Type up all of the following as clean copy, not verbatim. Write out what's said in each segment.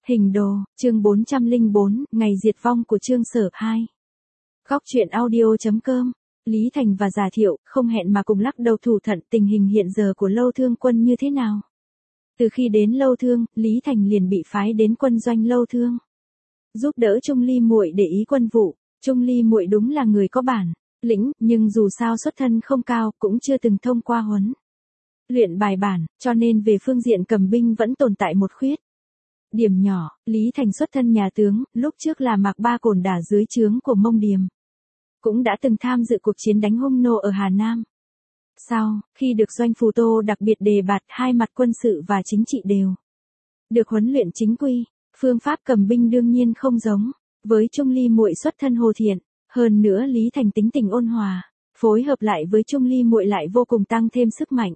Hình đồ, chương 404, ngày diệt vong của Trương Sở 2. Góc truyện audio.com, Lý Thành và Giả Thiệu không hẹn mà cùng lắc đầu thủ thận tình hình hiện giờ của Lâu Thương quân như thế nào. Từ khi đến Lâu Thương, Lý Thành liền bị phái đến quân doanh Lâu Thương, giúp đỡ Trung Ly muội để ý quân vụ. Trung Ly muội đúng là người có bản lĩnh, nhưng dù sao xuất thân không cao, cũng chưa từng thông qua huấn luyện bài bản, cho nên về phương diện cầm binh vẫn tồn tại một khuyết điểm nhỏ. Lý Thành xuất thân nhà tướng, lúc trước là Mạc Ba Cổn Đả dưới trướng của Mông Điềm, cũng đã từng tham dự cuộc chiến đánh Hung Nô ở Hà Nam. Sau, khi được Doanh Phù Tô đặc biệt đề bạt, hai mặt quân sự và chính trị đều được huấn luyện chính quy, phương pháp cầm binh đương nhiên không giống với Trung Ly muội xuất thân hồ thiện. Hơn nữa Lý Thành tính tình ôn hòa, phối hợp lại với Trung Ly muội lại vô cùng tăng thêm sức mạnh.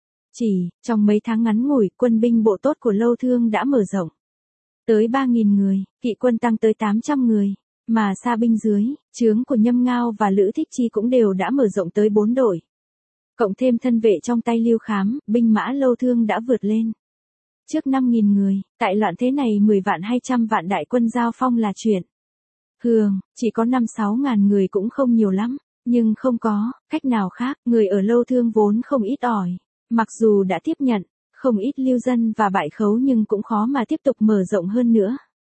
Chỉ trong mấy tháng ngắn ngủi, quân binh bộ tốt của Lâu Thương đã mở rộng tới 3.000 người, kỵ quân tăng tới 800 người, mà xa binh dưới trướng của Nhâm Ngao và Lữ Thích Chi cũng đều đã mở rộng tới 4 đội. Cộng thêm thân vệ trong tay Lưu Khám, binh mã Lâu Thương đã vượt lên trước 5.000 người. Tại loạn thế này 10 vạn hay trăm vạn đại quân giao phong là chuyện thường, chỉ có 5-6 ngàn người cũng không nhiều lắm, nhưng không có cách nào khác, người ở Lâu Thương vốn không ít ỏi, mặc dù đã tiếp nhận không ít lưu dân và bại khấu nhưng cũng khó mà tiếp tục mở rộng hơn nữa.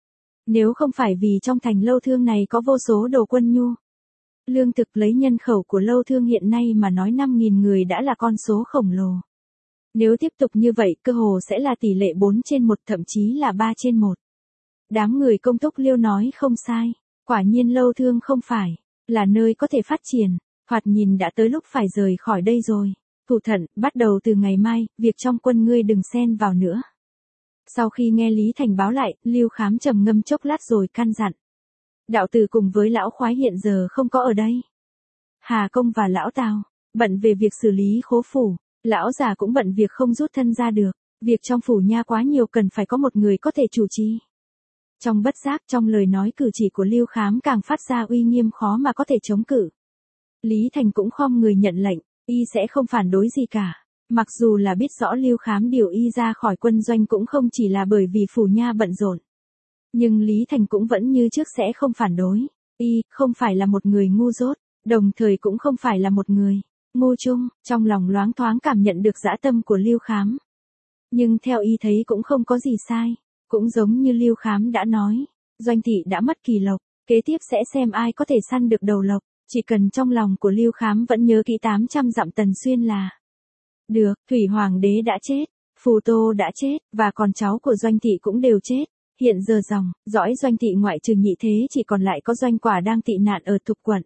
Nếu không phải vì trong thành Lâu Thương này có vô số đồ quân nhu lương thực, lấy nhân khẩu của Lâu Thương hiện nay mà nói 5.000 người đã là con số khổng lồ. Nếu tiếp tục như vậy, cơ hồ sẽ là tỷ lệ 4/1, thậm chí là 3/1. Đám người Công Túc Liêu nói không sai, quả nhiên Lâu Thương không phải là nơi có thể phát triển, thoạt nhìn đã tới lúc phải rời khỏi đây rồi. Thủ thận, bắt đầu từ ngày mai, việc trong quân ngươi đừng xen vào nữa. Sau khi nghe Lý Thành báo lại, Lưu Khám trầm ngâm chốc lát rồi căn dặn. Đạo tử cùng với lão khoái hiện giờ không có ở đây. Hà Công và lão Tào bận về việc xử lý khố phủ, lão già cũng bận việc không rút thân ra được. Việc trong phủ nha quá nhiều, cần phải có một người có thể chủ trì. Trong bất giác, trong lời nói cử chỉ của Lưu Khám càng phát ra uy nghiêm khó mà có thể chống cự. Lý Thành cũng khom người nhận lệnh, y sẽ không phản đối gì cả. Mặc dù là biết rõ Lưu Khám điều y ra khỏi quân doanh cũng không chỉ là bởi vì phủ nha bận rộn, nhưng Lý Thành cũng vẫn như trước sẽ không phản đối. Y không phải là một người ngu dốt, đồng thời cũng không phải là một người ngu chung. Trong lòng loáng thoáng cảm nhận được dã tâm của Lưu Khám, nhưng theo y thấy cũng không có gì sai. Cũng giống như Lưu Khám đã nói, Doanh thị đã mất kỳ lộc, kế tiếp sẽ xem ai có thể săn được đầu lộc. Chỉ cần trong lòng của Lưu Khám vẫn nhớ kỹ 800 dặm Tần Xuyên là được. Thủy Hoàng đế đã chết, Phù Tô đã chết, và con cháu của Doanh thị cũng đều chết. Hiện giờ dòng dõi Doanh thị ngoại trừ Nhị Thế chỉ còn lại có Doanh Quả đang tị nạn ở Thục quận.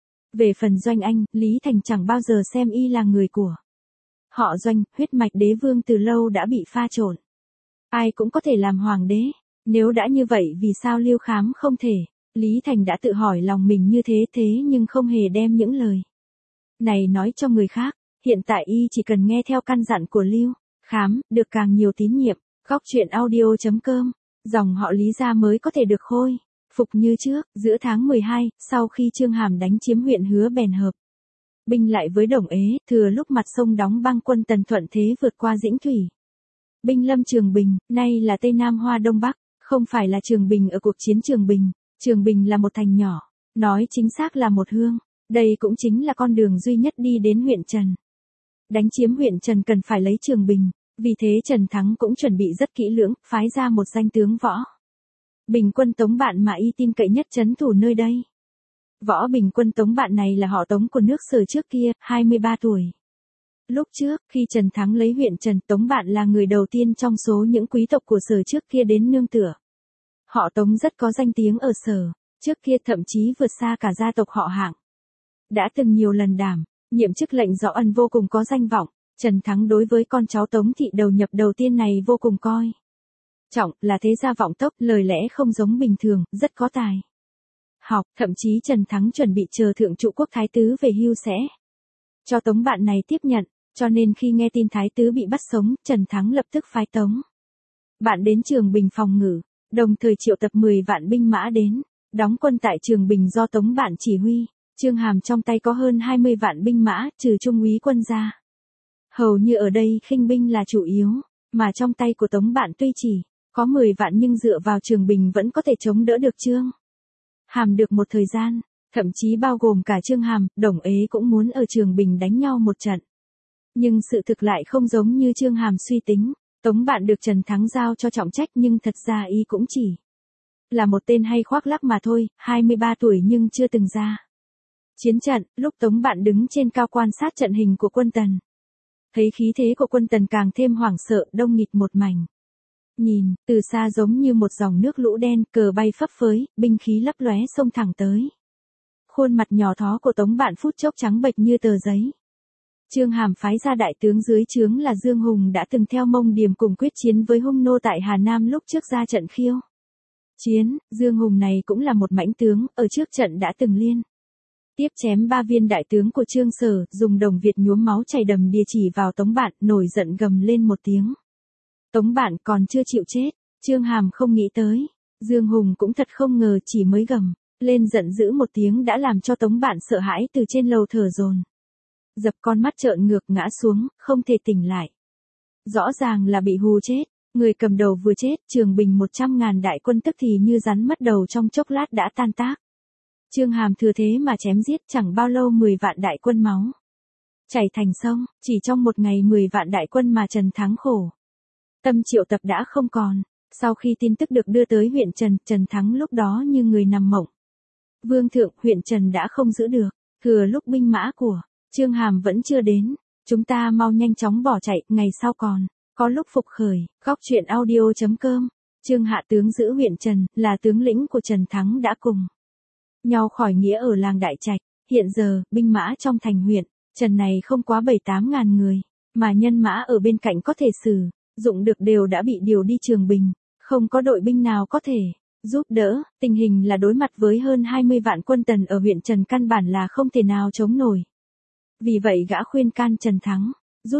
Về phần Doanh Anh, Lý Thành chẳng bao giờ xem y là người của họ Doanh. Huyết mạch đế vương từ lâu đã bị pha trộn, ai cũng có thể làm hoàng đế. Nếu đã như vậy vì sao Lưu Khám không thể? Lý Thành đã tự hỏi lòng mình như thế nhưng không hề đem những lời này nói cho người khác. Hiện tại y chỉ cần nghe theo căn dặn của Lưu Khám, được càng nhiều tín nhiệm. Góc truyện audio.com, dòng họ Lý gia mới có thể được khôi phục như trước. Giữa tháng 12, sau khi Trương Hàm đánh chiếm huyện Hứa bèn hợp binh lại với Đồng Ế, thừa lúc mặt sông đóng băng quân Tần thuận thế vượt qua Dĩnh Thủy, binh lâm Trường Bình, nay là Tây Nam Hoa Đông Bắc, không phải là Trường Bình ở cuộc chiến Trường Bình. Trường Bình là một thành nhỏ, nói chính xác là một hương. Đây cũng chính là con đường duy nhất đi đến huyện Trần. Đánh chiếm huyện Trần cần phải lấy Trường Bình, vì thế Trần Thắng cũng chuẩn bị rất kỹ lưỡng, phái ra một danh tướng Võ Bình Quân Tống Bạn mà y tin cậy nhất trấn thủ nơi đây. Võ Bình Quân Tống Bạn này là họ Tống của nước Sở trước kia, 23 tuổi. Lúc trước, khi Trần Thắng lấy huyện Trần, Tống Bạn là người đầu tiên trong số những quý tộc của Sở trước kia đến nương tựa. Họ Tống rất có danh tiếng ở Sở, trước kia thậm chí vượt xa cả gia tộc họ Hạng. Đã từng nhiều lần đảm nhiệm chức lệnh rõ ân, vô cùng có danh vọng. Trần Thắng đối với con cháu Tống thị đầu nhập đầu tiên này vô cùng coi trọng, là thế gia vọng tốc, lời lẽ không giống bình thường, rất có tài học. Thậm chí Trần Thắng chuẩn bị chờ Thượng Trụ Quốc Thái Tứ về hưu sẽ cho Tống Bạn này tiếp nhận. Cho nên khi nghe tin Thái Tứ bị bắt sống, Trần Thắng lập tức phái Tống Bạn đến Trường Bình phòng ngự, đồng thời triệu tập 10 vạn binh mã đến đóng quân tại Trường Bình do Tống Bạn chỉ huy. Trương Hàm trong tay có hơn 20 vạn binh mã, trừ trung úy quân ra. Hầu như ở đây khinh binh là chủ yếu, mà trong tay của Tống Bạn tuy chỉ Có 10 vạn nhưng dựa vào Trường Bình vẫn có thể chống đỡ được Trương Hàm được một thời gian, thậm chí bao gồm cả Trương Hàm, Đồng Ế cũng muốn ở Trường Bình đánh nhau một trận. Nhưng sự thực lại không giống như Trương Hàm suy tính. Tống Bạn được Trần Thắng giao cho trọng trách nhưng thật ra y cũng chỉ là một tên hay khoác lác mà thôi, 23 tuổi nhưng chưa từng ra chiến trận. Lúc Tống Bạn đứng trên cao quan sát trận hình của quân Tần, thấy khí thế của quân Tần càng thêm hoảng sợ, đông nghịt một mảnh. Nhìn, từ xa giống như một dòng nước lũ đen, cờ bay phấp phới, binh khí lấp lóe xông thẳng tới. Khuôn mặt nhỏ thó của Tống Bạn phút chốc trắng bệch như tờ giấy. Trương Hàm phái ra đại tướng dưới trướng là Dương Hùng đã từng theo Mông Điềm cùng quyết chiến với Hung nô tại Hà Nam lúc trước ra trận khiêu chiến. Dương Hùng này cũng là một mãnh tướng, ở trước trận đã từng liên tiếp chém 3 viên đại tướng của Trương Sở, dùng đồng Việt nhuốm máu chảy đầm đìa chỉ vào Tống Bạn, nổi giận gầm lên một tiếng. Tống Bạn còn chưa chịu chết. Trương Hàm không nghĩ tới, Dương Hùng cũng thật không ngờ chỉ mới gầm lên giận dữ một tiếng đã làm cho Tống Bạn sợ hãi từ trên lầu thở dồn dập, con mắt trợn ngược ngã xuống, không thể tỉnh lại. Rõ ràng là bị hù chết, người cầm đầu vừa chết, Trường Bình 100.000 đại quân tức thì như rắn mất đầu trong chốc lát đã tan tác. Trương Hàm thừa thế mà chém giết, chẳng bao lâu 10 vạn đại quân máu chảy thành sông, chỉ trong một ngày 10 vạn đại quân mà Trần Thắng khổ tâm triệu tập đã không còn. Sau khi tin tức được đưa tới huyện Trần, Trần Thắng lúc đó như người nằm mộng. Vương thượng, huyện Trần đã không giữ được, thừa lúc binh mã của Trương Hàm vẫn chưa đến, chúng ta mau nhanh chóng bỏ chạy, ngày sau còn có lúc phục khởi. Góc truyện audio.com. Trương Hạ tướng giữ huyện Trần, là tướng lĩnh của Trần Thắng đã cùng nhau khỏi nghĩa ở làng Đại Trạch. Hiện giờ, binh mã trong thành huyện Trần này không quá 7-8 ngàn người, mà nhân mã ở bên cạnh có thể sử dụng được đều đã bị điều đi Trường Bình, không có đội binh nào có thể giúp đỡ. Tình hình là đối mặt với hơn 20 vạn quân Tần ở huyện Trần căn bản là không thể nào chống nổi. Vì vậy gã khuyên can Trần Thắng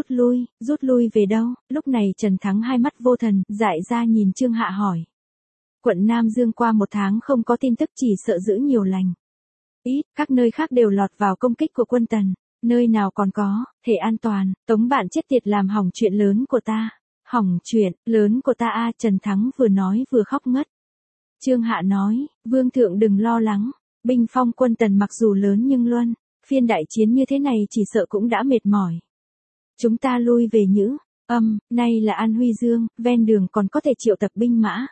rút lui về đâu? Lúc này Trần Thắng hai mắt vô thần, dại ra nhìn Trương Hạ hỏi. Quận Nam Dương qua 1 tháng không có tin tức, chỉ sợ giữ nhiều lành ít, các nơi khác đều lọt vào công kích của quân Tần, nơi nào còn có thể an toàn. Tống Bạn chết tiệt làm hỏng chuyện lớn của ta. Hỏng chuyện lớn của ta a? Trần Thắng vừa nói vừa khóc ngất. Trương Hạ nói, Vương thượng đừng lo lắng, binh phong quân Tần mặc dù lớn nhưng luân phiên đại chiến như thế này chỉ sợ cũng đã mệt mỏi. Chúng ta lui về Nhữ Âm, nay là An Huy Dương, ven đường còn có thể triệu tập binh mã.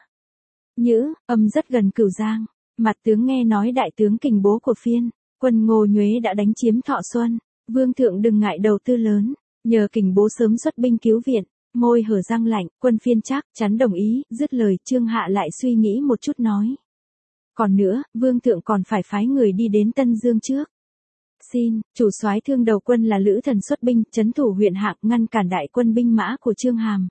Nhữ Âm rất gần Cửu Giang, mặt tướng nghe nói đại tướng Kình Bố của phiên quân Ngô Nhuế đã đánh chiếm Thọ Xuân. Vương thượng đừng ngại đầu tư lớn, nhờ Kình Bố sớm xuất binh cứu viện. Môi hở răng lạnh, quân phiên chắc chắn đồng ý. Dứt lời, Trương Hạ lại suy nghĩ một chút nói. Còn nữa, Vương thượng còn phải phái người đi đến Tân Dương trước. Xin, chủ soái Thương đầu quân là Lữ Thần xuất binh, trấn thủ huyện Hạng, ngăn cản đại quân binh mã của Trương Hàm.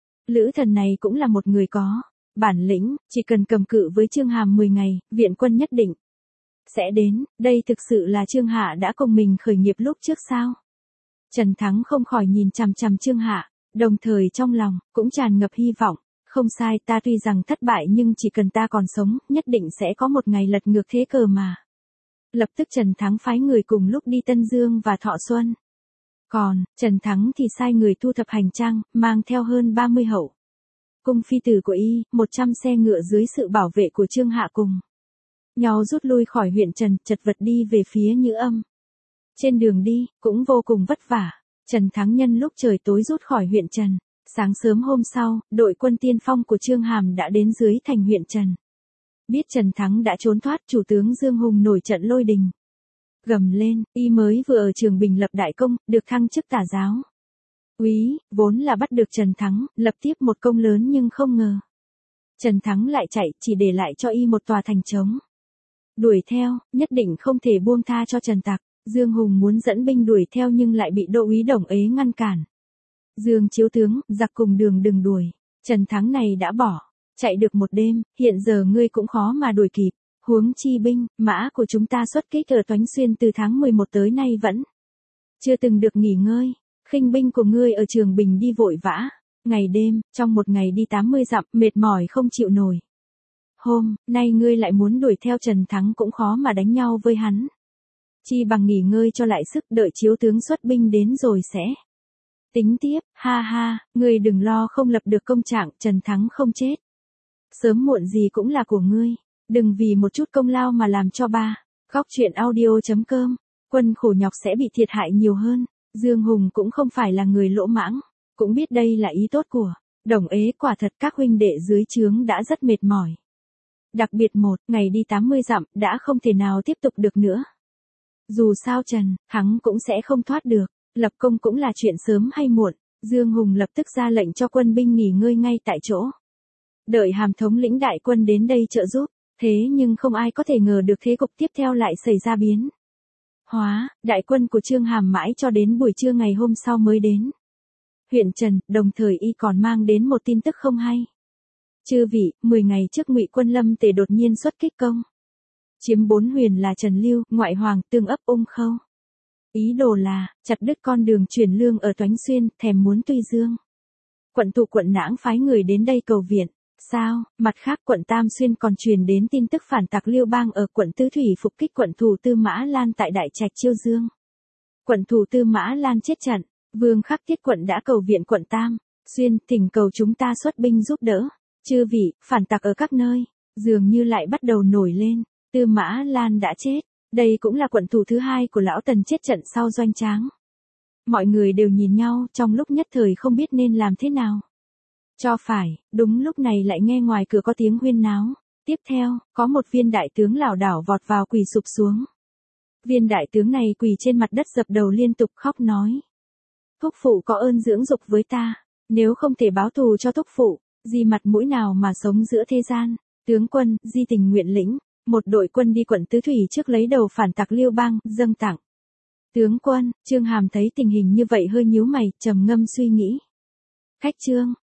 Lữ Thần này cũng là một người có bản lĩnh, chỉ cần cầm cự với Trương Hàm 10 ngày, viện quân nhất định sẽ đến. Đây thực sự là Trương Hạ đã cùng mình khởi nghiệp lúc trước sao? Trần Thắng không khỏi nhìn chằm chằm Trương Hạ, đồng thời trong lòng cũng tràn ngập hy vọng. Không sai, ta tuy rằng thất bại nhưng chỉ cần ta còn sống, nhất định sẽ có một ngày lật ngược thế cờ mà. Lập tức Trần Thắng phái người cùng lúc đi Tân Dương và Thọ Xuân. Còn, Trần Thắng thì sai người thu thập hành trang, mang theo hơn 30 hậu cung phi tử của y, 100 xe ngựa dưới sự bảo vệ của Trương Hạ cùng nhau rút lui khỏi huyện Trần, chật vật đi về phía Nhữ Âm. Trên đường đi, cũng vô cùng vất vả. Trần Thắng nhân lúc trời tối rút khỏi huyện Trần. Sáng sớm hôm sau, đội quân tiên phong của Trương Hàm đã đến dưới thành huyện Trần. Biết Trần Thắng đã trốn thoát, chủ tướng Dương Hùng nổi trận lôi đình. Gầm lên, y mới vừa ở Trường Bình lập đại công, được thăng chức tả giáo úy, vốn là bắt được Trần Thắng, lập tiếp một công lớn nhưng không ngờ. Trần Thắng lại chạy, chỉ để lại cho y một tòa thành trống. Đuổi theo, nhất định không thể buông tha cho Trần Tặc. Dương Hùng muốn dẫn binh đuổi theo nhưng lại bị Đô úy Đồng Ế ngăn cản. Dương chiếu tướng, giặc cùng đường đừng đuổi. Trần Thắng này đã bỏ chạy được một đêm, hiện giờ ngươi cũng khó mà đuổi kịp. Huống chi binh mã của chúng ta xuất kích ở Toánh Xuyên từ tháng 11 tới nay vẫn chưa từng được nghỉ ngơi. Khinh binh của ngươi ở Trường Bình đi vội vã, ngày đêm, trong một ngày đi 80 dặm, mệt mỏi không chịu nổi. Hôm nay ngươi lại muốn đuổi theo Trần Thắng cũng khó mà đánh nhau với hắn. Chi bằng nghỉ ngơi cho lại sức, đợi chiếu tướng xuất binh đến rồi sẽ tính tiếp. Ha ha, ngươi đừng lo không lập được công trạng, Trần Thắng không chết. Sớm muộn gì cũng là của ngươi. Đừng vì một chút công lao mà làm cho ba. Góc chuyện audio.com. Quân khổ nhọc sẽ bị thiệt hại nhiều hơn. Dương Hùng cũng không phải là người lỗ mãng. Cũng biết đây là ý tốt của Đồng Ế, quả thật các huynh đệ dưới trướng đã rất mệt mỏi. Đặc biệt một ngày đi 80 dặm đã không thể nào tiếp tục được nữa. Dù sao Trần Thắng cũng sẽ không thoát được. Lập công cũng là chuyện sớm hay muộn. Dương Hùng lập tức ra lệnh cho quân binh nghỉ ngơi ngay tại chỗ. Đợi Hàm thống lĩnh đại quân đến đây trợ giúp. Thế nhưng không ai có thể ngờ được thế cục tiếp theo lại xảy ra biến hóa. Đại quân của Trương Hàm mãi cho đến buổi trưa ngày hôm sau mới đến huyện Trần, đồng thời y còn mang đến một tin tức không hay. Chư vị, 10 ngày trước Ngụy quân Lâm Tề đột nhiên xuất kích công chiếm 4 huyền là Trần Lưu, Ngoại Hoàng, Tương Ấp, Ung Khâu. Ý đồ là chặt đứt con đường chuyển lương ở Toánh Xuyên, thèm muốn Tuy Dương. Quận thủ quận Nãng phái người đến đây cầu viện. Sao? Mặt khác quận Tam Xuyên còn truyền đến tin tức phản tặc Liêu Bang ở quận Tứ Thủy phục kích quận thủ Tư Mã Lan tại Đại Trạch Chiêu Dương. Quận thủ Tư Mã Lan chết trận. Vương Khắc Thiết quận đã cầu viện quận Tam Xuyên, thỉnh cầu chúng ta xuất binh giúp đỡ. Chư vị, phản tặc ở các nơi dường như lại bắt đầu nổi lên. Tư Mã Lan đã chết. Đây cũng là quận thủ thứ hai của lão Tần chết trận sau Doanh Tráng. Mọi người đều nhìn nhau trong lúc nhất thời không biết nên làm thế nào. Cho phải, đúng lúc này lại nghe ngoài cửa có tiếng huyên náo. Tiếp theo, có một viên đại tướng lảo đảo vọt vào quỳ sụp xuống. Viên đại tướng này quỳ trên mặt đất dập đầu liên tục khóc nói. Thúc phụ có ơn dưỡng dục với ta, nếu không thể báo thù cho thúc phụ, Di mặt mũi nào mà sống giữa thế gian. Tướng quân, Di tình nguyện lĩnh một đội quân đi quận Tứ Thủy trước lấy đầu phản tặc Liêu Bang, dâng tặng. Tướng quân, Trương Hàm thấy tình hình như vậy hơi nhíu mày, trầm ngâm suy nghĩ. Khách Trương,